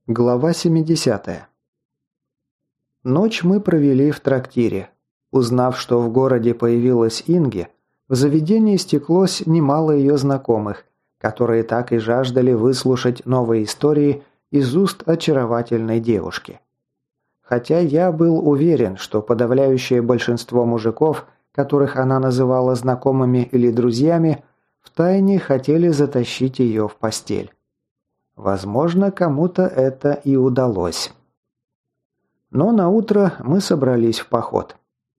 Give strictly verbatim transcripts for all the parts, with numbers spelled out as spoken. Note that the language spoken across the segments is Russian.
Глава семидесятая. Ночь мы провели в трактире. Узнав, что в городе появилась Инги, в заведении стеклось немало ее знакомых, которые так и жаждали выслушать новые истории из уст очаровательной девушки. Хотя я был уверен, что подавляющее большинство мужиков, которых она называла знакомыми или друзьями, втайне хотели затащить ее в постель. Возможно, кому-то это и удалось. Но наутро мы собрались в поход.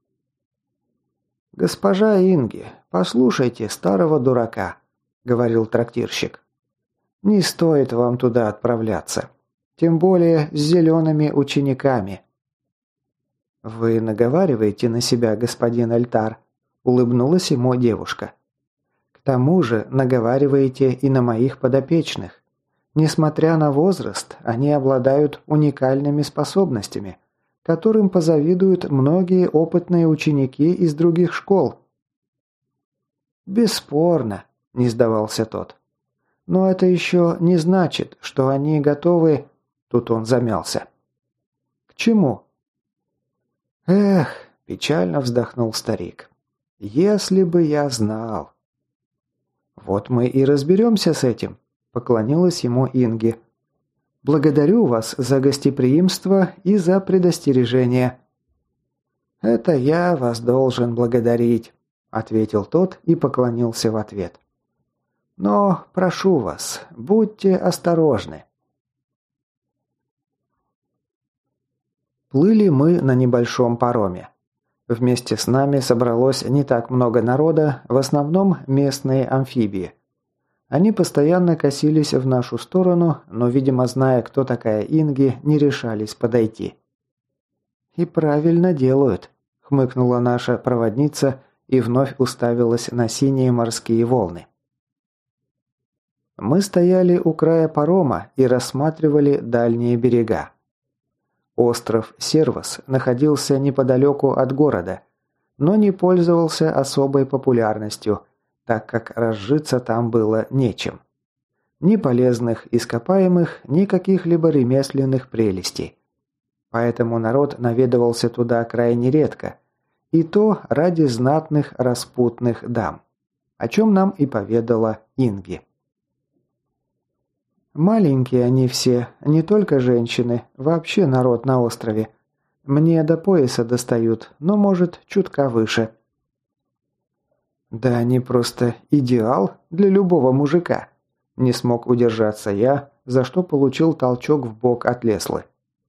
«Госпожа Инги, послушайте старого дурака», — говорил трактирщик. «Не стоит вам туда отправляться. Тем более с зелеными учениками». «Вы наговариваете на себя, господин Эльтар», — улыбнулась ему девушка. «К тому же наговариваете и на моих подопечных. Несмотря на возраст, они обладают уникальными способностями, которым позавидуют многие опытные ученики из других школ». «Бесспорно», – не сдавался тот. «Но это еще не значит, что они готовы...» Тут он замялся. «К чему?» «Эх», – печально вздохнул старик. «Если бы я знал...» «Вот мы и разберемся с этим», – поклонилась ему Инги. «Благодарю вас за гостеприимство и за предостережение». «Это я вас должен благодарить», – ответил тот и поклонился в ответ. «Но прошу вас, будьте осторожны». Плыли мы на небольшом пароме. Вместе с нами собралось не так много народа, в основном местные амфибии. Они постоянно косились в нашу сторону, но, видимо, зная, кто такая Инги, не решались подойти. «И правильно делают», — хмыкнула наша проводница и вновь уставилась на синие морские волны. Мы стояли у края парома и рассматривали дальние берега. Остров Сервас находился неподалеку от города, но не пользовался особой популярностью, так как разжиться там было нечем. Ни полезных ископаемых, ни каких-либо ремесленных прелестей. Поэтому народ наведывался туда крайне редко, и то ради знатных распутных дам, о чем нам и поведала Инги. «Маленькие они все, не только женщины, вообще народ на острове. Мне до пояса достают, но, может, чутка выше». «Да они просто идеал для любого мужика», – не смог удержаться я, за что получил толчок в бок от Леслы.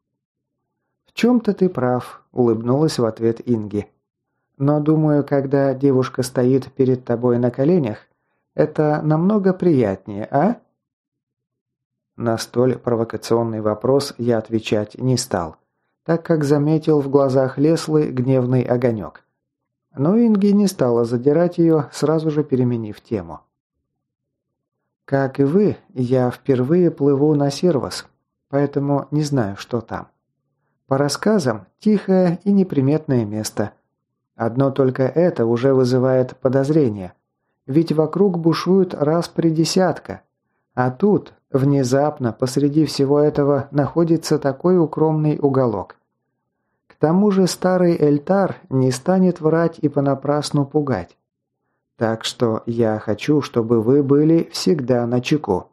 «В чем-то ты прав», – улыбнулась в ответ Инги. «Но думаю, когда девушка стоит перед тобой на коленях, это намного приятнее, а?» На столь провокационный вопрос я отвечать не стал, так как заметил в глазах Леслы гневный огонек. Но Инги не стала задирать ее, сразу же переменив тему. «Как и вы, я впервые плыву на Сервас, поэтому не знаю, что там. По рассказам, тихое и неприметное место. Одно только это уже вызывает подозрения, ведь вокруг бушуют распри десятка, а тут, внезапно, посреди всего этого находится такой укромный уголок. К тому же старый Эльтар не станет врать и понапрасну пугать. Так что я хочу, чтобы вы были всегда начеку».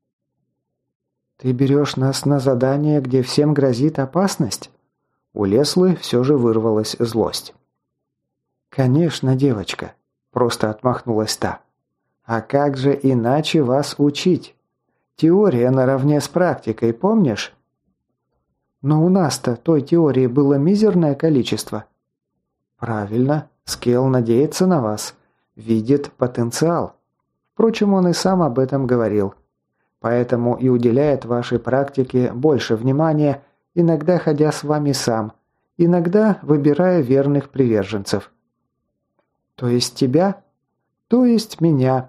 «Ты берешь нас на задание, где всем грозит опасность?» У Леслы все же вырвалась злость. «Конечно, девочка», – просто отмахнулась та. «А как же иначе вас учить? Теория наравне с практикой, помнишь?» «Но у нас-то той теории было мизерное количество». «Правильно, Скелл надеется на вас, видит потенциал. Впрочем, он и сам об этом говорил. Поэтому и уделяет вашей практике больше внимания, иногда ходя с вами сам, иногда выбирая верных приверженцев». «То есть тебя?» «То есть меня».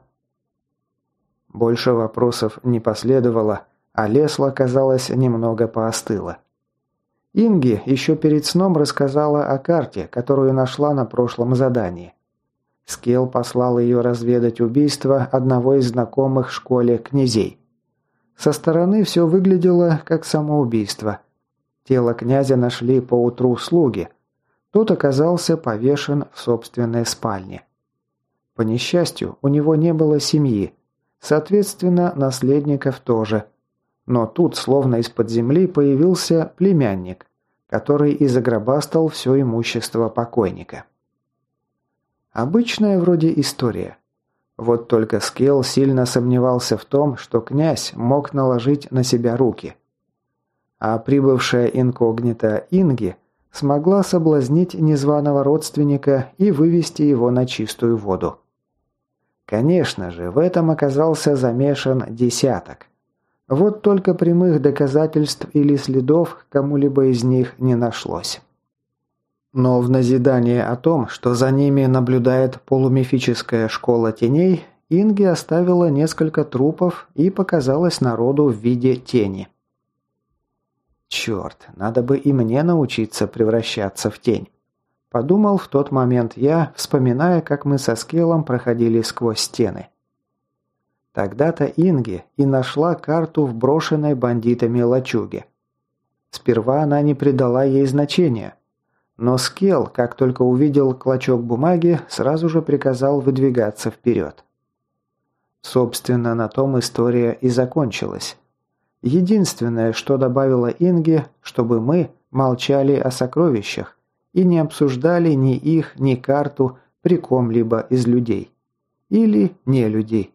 Больше вопросов не последовало, а Лесла, казалось, немного поостыла. Инги еще перед сном рассказала о карте, которую нашла на прошлом задании. Скелл послал ее разведать убийство одного из знакомых в школе князей. Со стороны все выглядело как самоубийство. Тело князя нашли поутру слуги. Тот оказался повешен в собственной спальне. По несчастью, у него не было семьи, соответственно, наследников тоже. Но тут, словно из-под земли, появился племянник, который и загробастал все имущество покойника. Обычная вроде история. Вот только Скелл сильно сомневался в том, что князь мог наложить на себя руки. А прибывшая инкогнито Инги смогла соблазнить незваного родственника и вывести его на чистую воду. Конечно же, в этом оказался замешан десяток. Вот только прямых доказательств или следов к кому-либо из них не нашлось. Но в назидание о том, что за ними наблюдает полумифическая школа теней, Инги оставила несколько трупов и показалась народу в виде тени. «Черт, надо бы и мне научиться превращаться в тень», – подумал в тот момент я, вспоминая, как мы со Скеллом проходили сквозь стены. Тогда-то Инги и нашла карту в брошенной бандитами лачуге. Сперва она не придала ей значения, но Скелл, как только увидел клочок бумаги, сразу же приказал выдвигаться вперед. Собственно, на том история и закончилась. Единственное, что добавила Инги, чтобы мы молчали о сокровищах и не обсуждали ни их, ни карту при ком-либо из людей. Или не людей.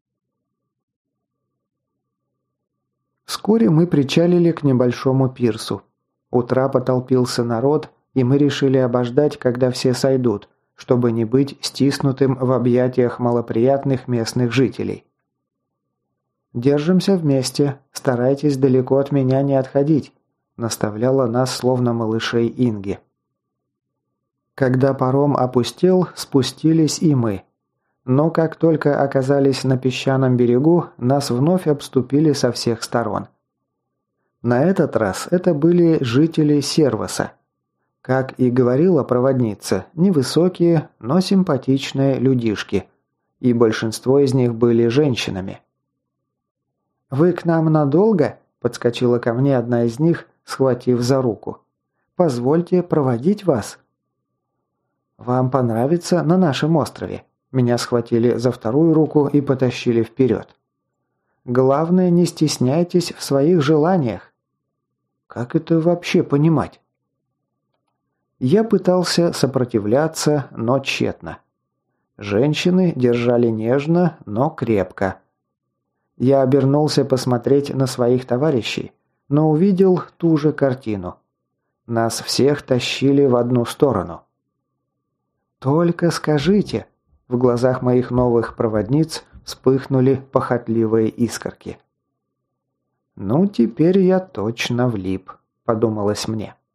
Вскоре мы причалили к небольшому пирсу. У трапа толпился народ, и мы решили обождать, когда все сойдут, чтобы не быть стиснутым в объятиях малоприятных местных жителей. «Держимся вместе, старайтесь далеко от меня не отходить», наставляла нас словно малышей Инги. Когда паром опустел, спустились и мы. Но как только оказались на песчаном берегу, нас вновь обступили со всех сторон. На этот раз это были жители Сервоса. Как и говорила проводница, невысокие, но симпатичные людишки, и большинство из них были женщинами. «Вы к нам надолго?» – подскочила ко мне одна из них, схватив за руку. «Позвольте проводить вас». «Вам понравится на нашем острове?» Меня схватили за вторую руку и потащили вперед. «Главное, не стесняйтесь в своих желаниях». Как это вообще понимать? Я пытался сопротивляться, но тщетно. Женщины держали нежно, но крепко. Я обернулся посмотреть на своих товарищей, но увидел ту же картину. Нас всех тащили в одну сторону. «Только скажите!» В глазах моих новых проводниц вспыхнули похотливые искорки. «Ну, теперь я точно влип», — подумалось мне.